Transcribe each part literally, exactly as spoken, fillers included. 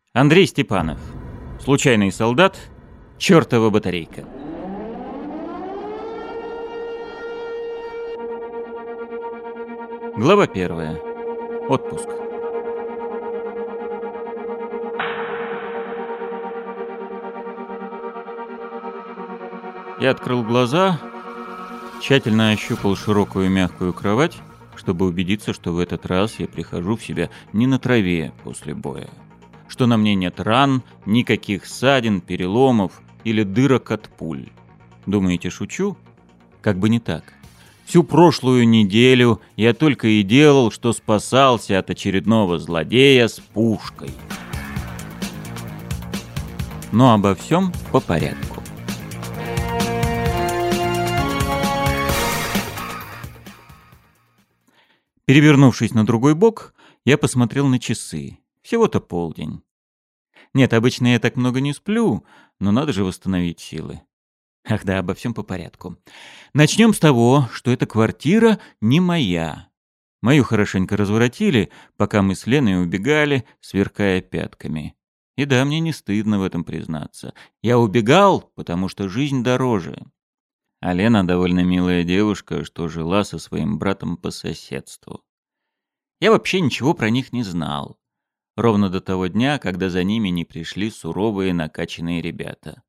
Андрей Степанов. Случайный солдат. Чёртова батарейка. Глава первая. Отпуск. Я открыл глаза, тщательно ощупал широкую мягкую кровать, чтобы убедиться, что в этот раз я прихожу в себя не на траве после боя, что на мне нет ран, никаких ссадин, переломов или дырок от пуль. Думаете, шучу? Как бы не так. Всю прошлую неделю я только и делал, что спасался от очередного злодея с пушкой. Но обо всем по порядку. Перевернувшись на другой бок, я посмотрел на часы. Всего-то полдень. Нет, обычно я так много не сплю, но надо же восстановить силы. Ах да, обо всем по порядку. Начнем с того, что эта квартира не моя. Мою хорошенько разворотили, пока мы с Леной убегали, сверкая пятками. И да, мне не стыдно в этом признаться. Я убегал, потому что жизнь дороже. А Лена довольно милая девушка, что жила со своим братом по соседству. Я вообще ничего про них не знал. Ровно до того дня, когда за ними не пришли суровые накачанные ребята.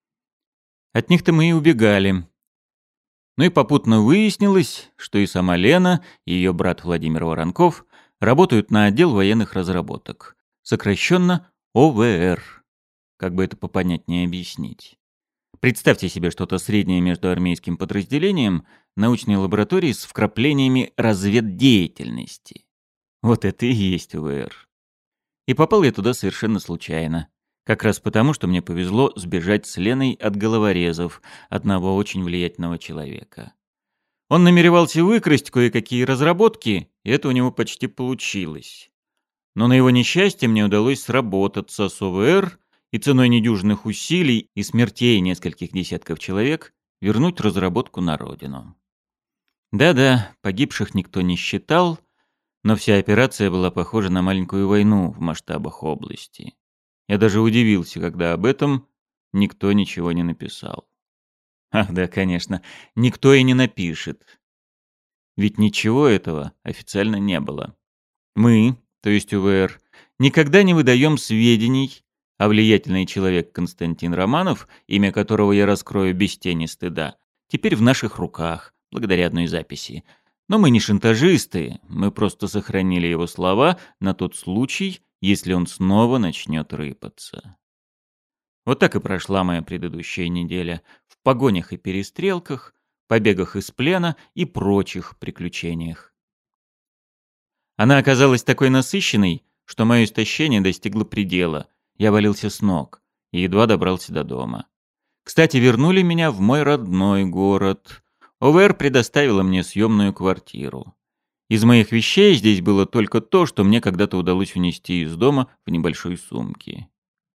От них-то мы и убегали. Ну и попутно выяснилось, что и сама Лена, и ее брат Владимир Воронков работают на отдел военных разработок. Сокращенно О В Р. Как бы это попонятнее объяснить. Представьте себе что-то среднее между армейским подразделением, научной лабораторией с вкраплениями разведдеятельности. Вот это и есть О В Р. И попал я туда совершенно случайно. Как раз потому, что мне повезло сбежать с Леной от головорезов, одного очень влиятельного человека. Он намеревался выкрасть кое-какие разработки, и это у него почти получилось. Но на его несчастье мне удалось сработаться с О В Р и ценой недюжинных усилий и смертей нескольких десятков человек вернуть разработку на родину. Да-да, погибших никто не считал, но вся операция была похожа на маленькую войну в масштабах области. Я даже удивился, когда об этом никто ничего не написал. Ах да, конечно, никто и не напишет. Ведь ничего этого официально не было. Мы, то есть О В Р, никогда не выдаем сведений, а влиятельный человек Константин Романов, имя которого я раскрою без тени стыда, теперь в наших руках, благодаря одной записи. Но мы не шантажисты, мы просто сохранили его слова на тот случай, если он снова начнет рыпаться. Вот так и прошла моя предыдущая неделя в погонях и перестрелках, побегах из плена и прочих приключениях. Она оказалась такой насыщенной, что мое истощение достигло предела. Я валился с ног и едва добрался до дома. Кстати, вернули меня в мой родной город. О В Р предоставила мне съемную квартиру. Из моих вещей здесь было только то, что мне когда-то удалось унести из дома в небольшой сумке.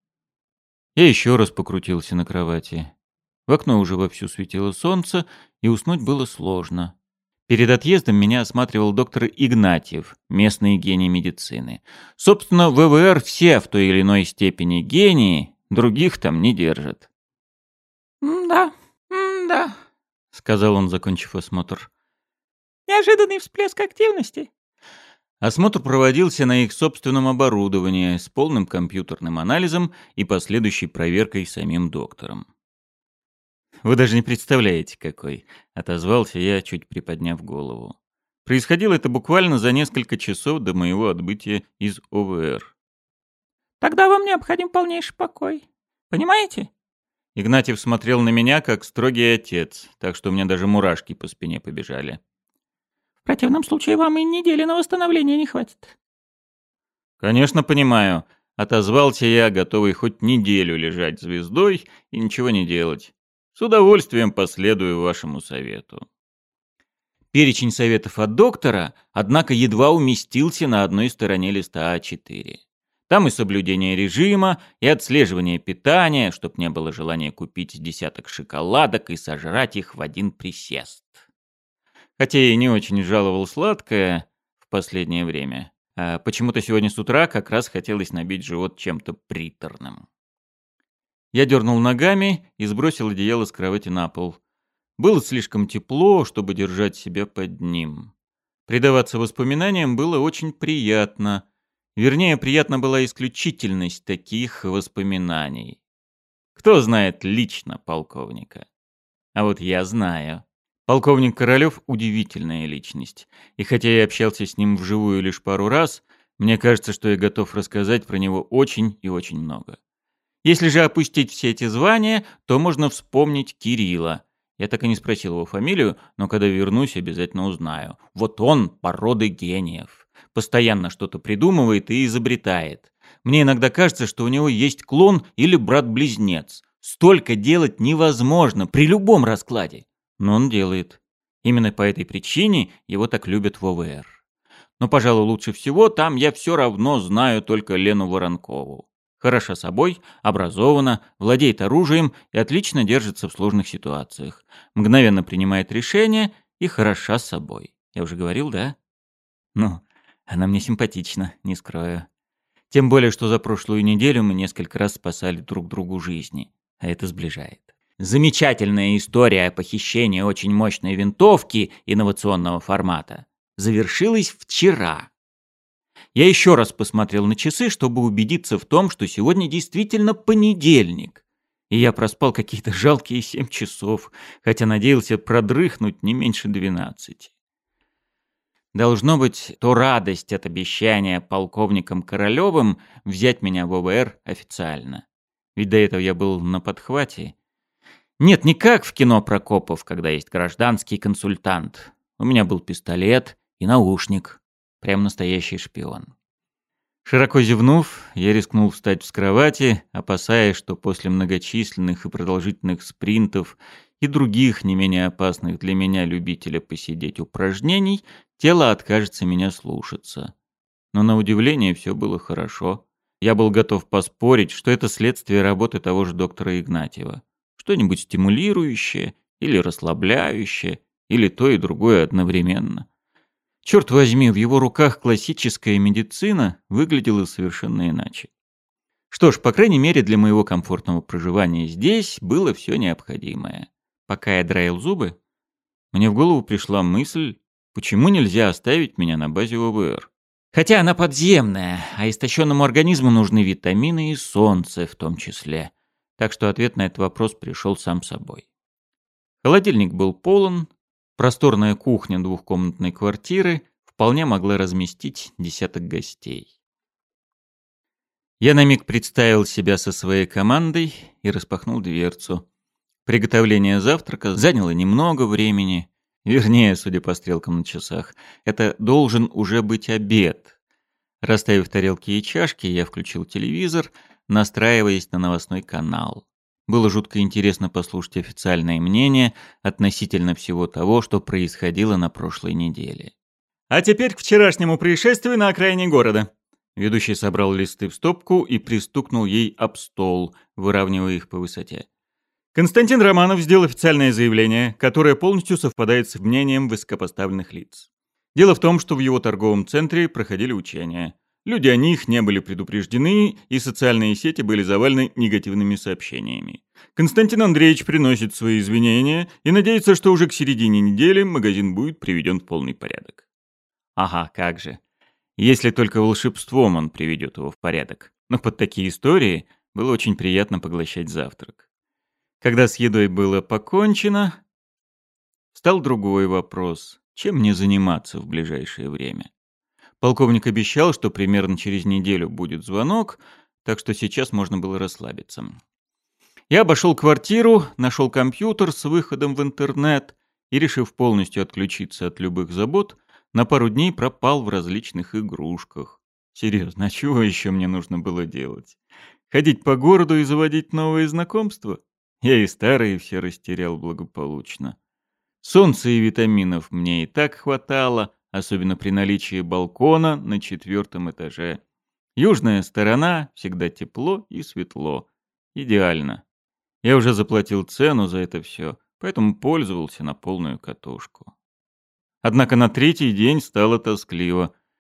Я еще раз покрутился на кровати. В окно уже вовсю светило солнце, и уснуть было сложно. Перед отъездом меня осматривал доктор Игнатьев, местный гений медицины. Собственно, в В Р все в той или иной степени гении, других там не держат. «Да, да», — сказал он, закончив осмотр. «Неожиданный всплеск активности». Осмотр проводился на их собственном оборудовании с полным компьютерным анализом и последующей проверкой самим доктором. «Вы даже не представляете, какой!» — отозвался я, чуть приподняв голову. Происходило это буквально за несколько часов до моего отбытия из О В Р. «Тогда вам необходим полнейший покой. Понимаете?» Игнатьев смотрел на меня, как строгий отец, так что у меня даже мурашки по спине побежали. «В противном случае вам и недели на восстановление не хватит». «Конечно, понимаю», — отозвался я, готовый хоть неделю лежать звездой и ничего не делать. С удовольствием последую вашему совету. Перечень советов от доктора, однако, едва уместился на одной стороне листа А четыре. Там и соблюдение режима, и отслеживание питания, чтоб не было желания купить десяток шоколадок и сожрать их в один присест. Хотя я и не очень жаловал сладкое в последнее время. А почему-то сегодня с утра как раз хотелось набить живот чем-то приторным. Я дернул ногами и сбросил одеяло с кровати на пол. Было слишком тепло, чтобы держать себя под ним. Предаваться воспоминаниям было очень приятно. Вернее, приятна была исключительность таких воспоминаний. Кто знает лично полковника? А вот я знаю. Полковник Королёв — удивительная личность. И хотя я общался с ним вживую лишь пару раз, мне кажется, что я готов рассказать про него очень и очень много. Если же опустить все эти звания, то можно вспомнить Кирилла. Я так и не спросил его фамилию, но когда вернусь, обязательно узнаю. Вот он породы гениев. Постоянно что-то придумывает и изобретает. Мне иногда кажется, что у него есть клон или брат-близнец. Столько делать невозможно при любом раскладе. Но он делает. Именно по этой причине его так любят в о вэ эр. Но, пожалуй, лучше всего там я все равно знаю только Лену Воронкову. Хороша собой, образована, владеет оружием и отлично держится в сложных ситуациях. Мгновенно принимает решения и хороша собой. Я уже говорил, да? Ну, она мне симпатична, не скрою. Тем более, что за прошлую неделю мы несколько раз спасали друг другу жизни. А это сближает. Замечательная история о похищении очень мощной винтовки инновационного формата завершилась вчера. Я еще раз посмотрел на часы, чтобы убедиться в том, что сегодня действительно понедельник. И я проспал какие-то жалкие семь часов, хотя надеялся продрыхнуть не меньше двенадцати. Должно быть, то радость от обещания полковником Королёвым взять меня в о вэ эр официально. Ведь до этого я был на подхвате. Нет, не как в кино про копов, когда есть гражданский консультант. У меня был пистолет и наушник. Прям настоящий шпион. Широко зевнув, я рискнул встать с кровати, опасаясь, что после многочисленных и продолжительных спринтов и других не менее опасных для меня любителя посидеть упражнений, тело откажется меня слушаться. Но на удивление все было хорошо. Я был готов поспорить, что это следствие работы того же доктора Игнатьева. Что-нибудь стимулирующее или расслабляющее, или то и другое одновременно. Черт возьми, в его руках классическая медицина выглядела совершенно иначе. Что ж, по крайней мере, для моего комфортного проживания здесь было все необходимое. Пока я драил зубы, мне в голову пришла мысль, почему нельзя оставить меня на базе о вэ эр. Хотя она подземная, а истощенному организму нужны витамины и солнце в том числе. Так что ответ на этот вопрос пришел сам собой. Холодильник был полон, просторная кухня двухкомнатной квартиры вполне могла разместить десяток гостей. Я на миг представил себя со своей командой и распахнул дверцу. Приготовление завтрака заняло немного времени. Вернее, судя по стрелкам на часах, это должен уже быть обед. Расставив тарелки и чашки, я включил телевизор, настраиваясь на новостной канал. Было жутко интересно послушать официальное мнение относительно всего того, что происходило на прошлой неделе. А теперь к вчерашнему происшествию на окраине города. Ведущий собрал листы в стопку и пристукнул ей об стол, выравнивая их по высоте. Константин Романов сделал официальное заявление, которое полностью совпадает с мнением высокопоставленных лиц. Дело в том, что в его торговом центре проходили учения. Люди о них не были предупреждены, и социальные сети были завалены негативными сообщениями. Константин Андреевич приносит свои извинения и надеется, что уже к середине недели магазин будет приведен в полный порядок. Ага, как же. Если только волшебством он приведет его в порядок. Но под такие истории было очень приятно поглощать завтрак. Когда с едой было покончено, стал другой вопрос. Чем мне заниматься в ближайшее время? Полковник обещал, что примерно через неделю будет звонок, так что сейчас можно было расслабиться. Я обошел квартиру, нашел компьютер с выходом в интернет и, решив полностью отключиться от любых забот, на пару дней пропал в различных игрушках. Серьезно, а чего еще мне нужно было делать? Ходить по городу и заводить новые знакомства? Я и старые все растерял благополучно. Солнца и витаминов мне и так хватало, особенно при наличии балкона на четвертом этаже. Южная сторона, всегда тепло и светло. Идеально. Я уже заплатил цену за это все, поэтому пользовался на полную катушку. Однако на третий день стало тоскливо.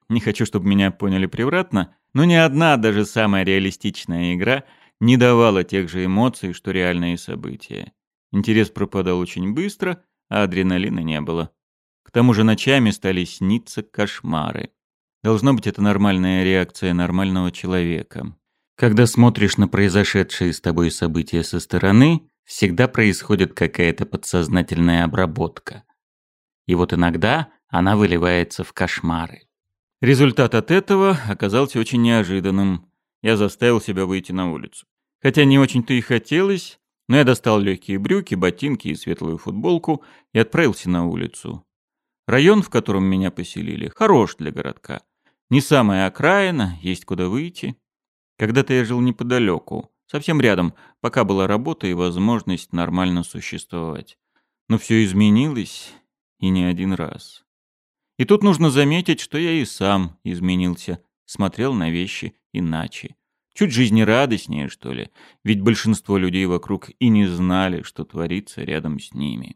Не хочу, чтобы меня поняли превратно, но ни одна, даже самая реалистичная игра не давала тех же эмоций, что реальные события. Интерес пропадал очень быстро, а адреналина не было. К тому же ночами стали сниться кошмары. Должно быть, это нормальная реакция нормального человека. Когда смотришь на произошедшие с тобой события со стороны, всегда происходит какая-то подсознательная обработка. И вот иногда она выливается в кошмары. Результат от этого оказался очень неожиданным. Я заставил себя выйти на улицу. Хотя не очень-то и хотелось, но я достал легкие брюки, ботинки и светлую футболку и отправился на улицу. Район, в котором меня поселили, хорош для городка. Не самая окраина, есть куда выйти. Когда-то я жил неподалеку, совсем рядом, пока была работа и возможность нормально существовать. Но все изменилось, и не один раз. И тут нужно заметить, что я и сам изменился, смотрел на вещи иначе. Чуть жизнерадостнее, что ли, ведь большинство людей вокруг и не знали, что творится рядом с ними.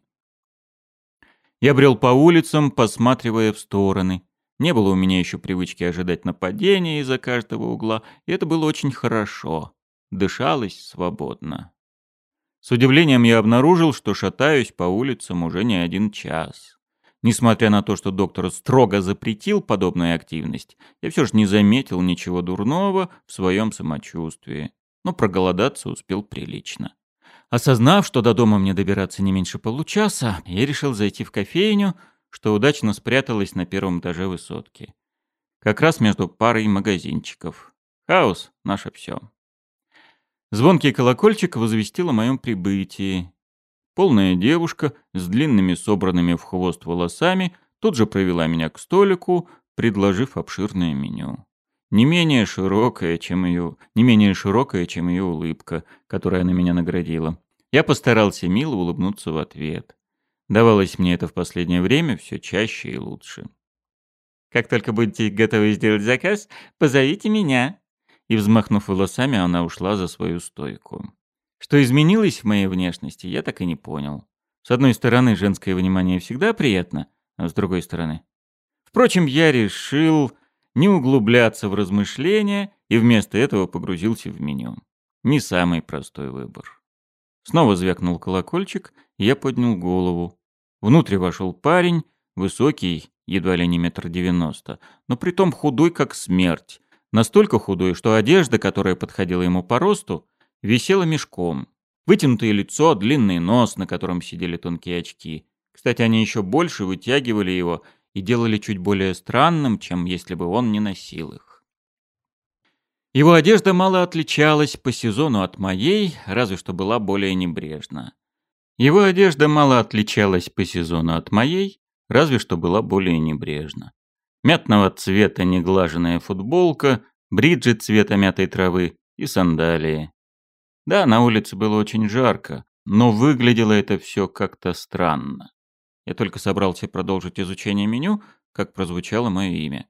Я брел по улицам, посматривая в стороны. Не было у меня еще привычки ожидать нападения из-за каждого угла, и это было очень хорошо. Дышалось свободно. С удивлением я обнаружил, что шатаюсь по улицам уже не один час. Несмотря на то, что доктор строго запретил подобную активность, я все же не заметил ничего дурного в своем самочувствии. Но проголодаться успел прилично. Осознав, что до дома мне добираться не меньше получаса, я решил зайти в кофейню, что удачно спряталась на первом этаже высотки. Как раз между парой магазинчиков. Хаос — наше все. Звонкий колокольчик возвестил о моем прибытии. Полная девушка с длинными собранными в хвост волосами тут же провела меня к столику, предложив обширное меню. Не менее широкое, чем ее, не менее широкое, чем ее улыбка, которая на меня наградила. Я постарался мило улыбнуться в ответ. Давалось мне это в последнее время все чаще и лучше. «Как только будете готовы сделать заказ, позовите меня». И, взмахнув волосами, она ушла за свою стойку. Что изменилось в моей внешности, я так и не понял. С одной стороны, женское внимание всегда приятно, а с другой стороны... Впрочем, я решил не углубляться в размышления и вместо этого погрузился в меню. Не самый простой выбор. Снова звякнул колокольчик, и я поднял голову. Внутрь вошел парень, высокий, едва ли не метр девяносто, но притом худой как смерть. Настолько худой, что одежда, которая подходила ему по росту, висела мешком. Вытянутое лицо, длинный нос, на котором сидели тонкие очки. Кстати, они еще больше вытягивали его и делали чуть более странным, чем если бы он не носил их. Его одежда мало отличалась по сезону от моей, разве что была более небрежна. Его одежда мало отличалась по сезону от моей, разве что была более небрежна. Мятного цвета неглаженная футболка, бриджи цвета мятой травы и сандалии. Да, на улице было очень жарко, но выглядело это все как-то странно. Я только собрался продолжить изучение меню, как прозвучало мое имя.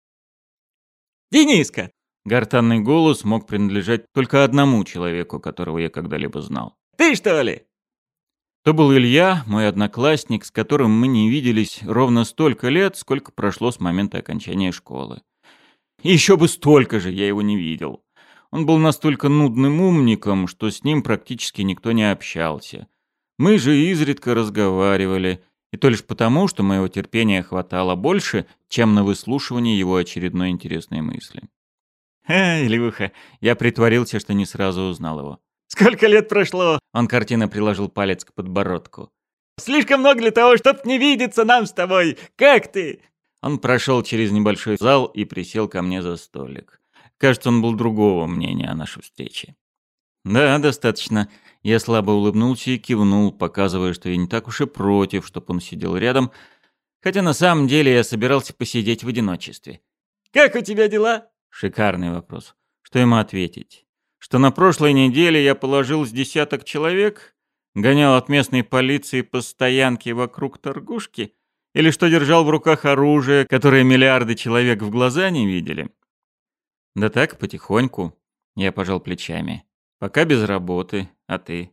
«Дениска!» Гортанный голос мог принадлежать только одному человеку, которого я когда-либо знал. «Ты что ли?» То был Илья, мой одноклассник, с которым мы не виделись ровно столько лет, сколько прошло с момента окончания школы. И еще бы столько же я его не видел. Он был настолько нудным умником, что с ним практически никто не общался. Мы же изредка разговаривали, и то лишь потому, что моего терпения хватало больше, чем на выслушивание его очередной интересной мысли. «Ха, Илюха!» Я притворился, что не сразу узнал его. «Сколько лет прошло?» Он картинно приложил палец к подбородку. «Слишком много для того, чтоб не видеться нам с тобой! Как ты?» Он прошел через небольшой зал и присел ко мне за столик. Кажется, он был другого мнения о нашей встрече. «Да, достаточно». Я слабо улыбнулся и кивнул, показывая, что я не так уж и против, чтобы он сидел рядом, хотя на самом деле я собирался посидеть в одиночестве. «Как у тебя дела?» Шикарный вопрос. Что ему ответить? Что на прошлой неделе я положил с десяток человек, гонял от местной полиции по стоянке вокруг торгушки, или что держал в руках оружие, которое миллиарды человек в глаза не видели? Да так, потихоньку. Я пожал плечами. Пока без работы, а ты?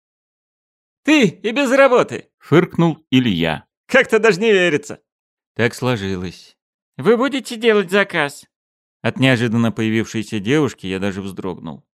«Ты и без работы!» — фыркнул Илья. «Как-то даже не верится!» Так сложилось. Вы будете делать заказ? От неожиданно появившейся девушки я даже вздрогнул.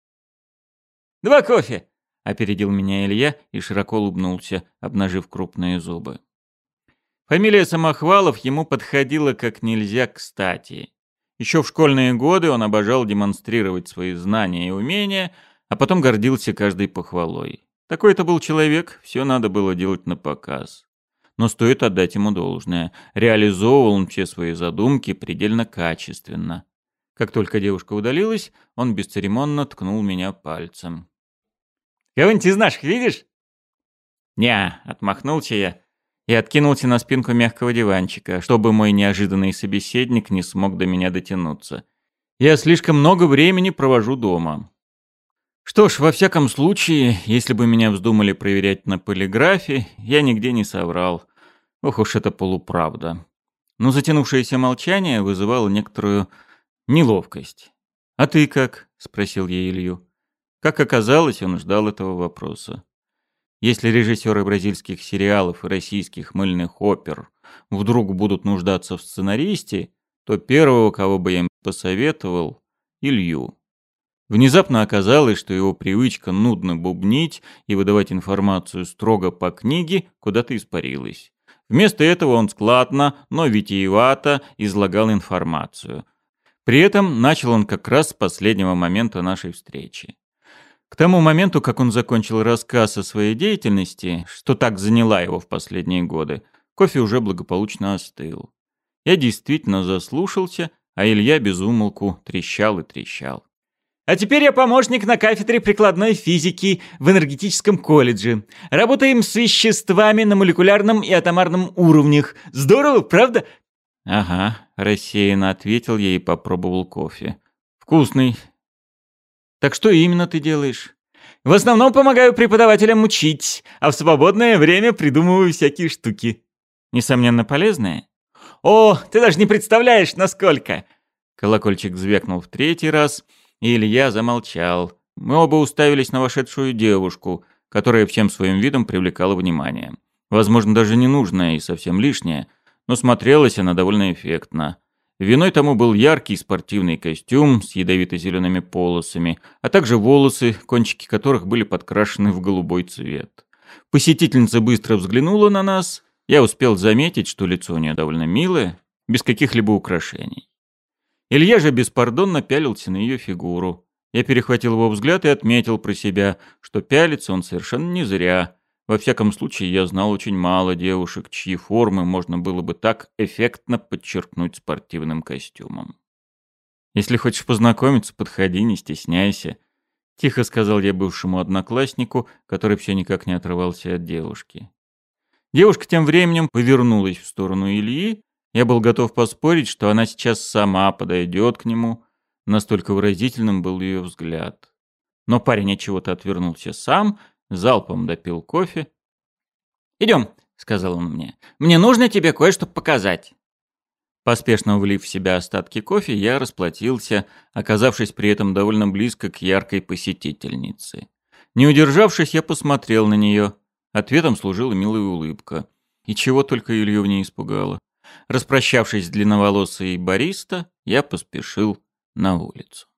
Два кофе! Опередил меня Илья и широко улыбнулся, обнажив крупные зубы. Фамилия Самохвалов ему подходила как нельзя кстати. Еще в школьные годы он обожал демонстрировать свои знания и умения, а потом гордился каждой похвалой. Такой это был человек, все надо было делать на показ. Но стоит отдать ему должное. Реализовывал он все свои задумки предельно качественно. Как только девушка удалилась, он бесцеремонно ткнул меня пальцем. «Кого-нибудь из наших видишь?» «Не», — отмахнулся я и откинулся на спинку мягкого диванчика, чтобы мой неожиданный собеседник не смог до меня дотянуться. «Я слишком много времени провожу дома». Что ж, во всяком случае, если бы меня вздумали проверять на полиграфе, я нигде не соврал. Ох уж это полуправда. Но затянувшееся молчание вызывало некоторую неловкость. «А ты как?» — спросил я Илью. Как оказалось, он ждал этого вопроса. Если режиссеры бразильских сериалов и российских мыльных опер вдруг будут нуждаться в сценаристе, то первого, кого бы я им посоветовал — Илью. Внезапно оказалось, что его привычка нудно бубнить и выдавать информацию строго по книге куда-то испарилась. Вместо этого он складно, но витиевато излагал информацию. При этом начал он как раз с последнего момента нашей встречи. К тому моменту, как он закончил рассказ о своей деятельности, что так заняла его в последние годы, кофе уже благополучно остыл. Я действительно заслушался, а Илья без умолку трещал и трещал. А теперь я помощник на кафедре прикладной физики в энергетическом колледже. Работаем с веществами на молекулярном и атомарном уровнях. Здорово, правда? Ага, рассеянно ответил я и попробовал кофе. Вкусный. Так что именно ты делаешь? В основном помогаю преподавателям учить, а в свободное время придумываю всякие штуки. Несомненно, полезные? О, ты даже не представляешь, насколько! Колокольчик звякнул в третий раз, и Илья замолчал. Мы оба уставились на вошедшую девушку, которая всем своим видом привлекала внимание. Возможно, даже ненужное и совсем лишнее, но смотрелась она довольно эффектно. Виной тому был яркий спортивный костюм с ядовито-зелеными полосами, а также волосы, кончики которых были подкрашены в голубой цвет. Посетительница быстро взглянула на нас. Я успел заметить, что лицо у нее довольно милое, без каких-либо украшений. Илья же беспардонно пялился на ее фигуру. Я перехватил его взгляд и отметил про себя, что пялится он совершенно не зря. Во всяком случае, я знал очень мало девушек, чьи формы можно было бы так эффектно подчеркнуть спортивным костюмом. «Если хочешь познакомиться, подходи, не стесняйся», — тихо сказал я бывшему однокласснику, который все никак не отрывался от девушки. Девушка тем временем повернулась в сторону Ильи. Я был готов поспорить, что она сейчас сама подойдет к нему. Настолько выразительным был ее взгляд. Но парень от чего-то отвернулся сам, залпом допил кофе. «Идем», — сказал он мне. «Мне нужно тебе кое-что показать». Поспешно влив в себя остатки кофе, я расплатился, оказавшись при этом довольно близко к яркой посетительнице. Не удержавшись, я посмотрел на нее. Ответом служила милая улыбка. И чего только Илью не испугало. Распрощавшись с длинноволосой бариста, я поспешил на улицу.